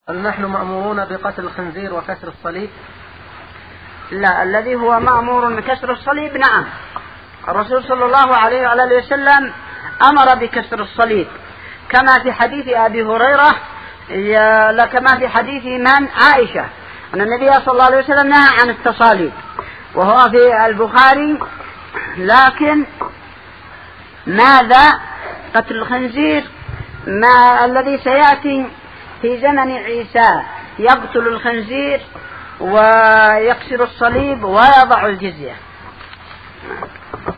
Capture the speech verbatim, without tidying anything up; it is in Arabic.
هل نحن مأمورون بقتل الخنزير وكسر الصليب؟ لا، الذي هو مأمور بكسر الصليب نعم، الرسول صلى الله عليه وآله وسلم أمر بكسر الصليب كما في حديث أبي هريرة، كما في حديث من عائشة أن النبي صلى الله عليه وسلم نهى عن التصاليب، وهو في البخاري. لكن ماذا قتل الخنزير ما الذي سيأتي في زمن عيسى، يقتل الخنزير ويكسر الصليب ويضع الجزية.